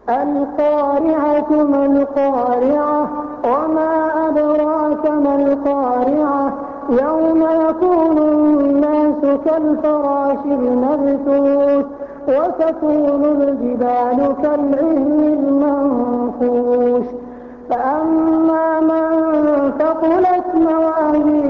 القارعة ما القارعة وما أدراك ما القارعة يوم يكون الناس كالفراش المبثوث وتكون الجبال كالعهن المنفوش فأما من ثقلت موازينه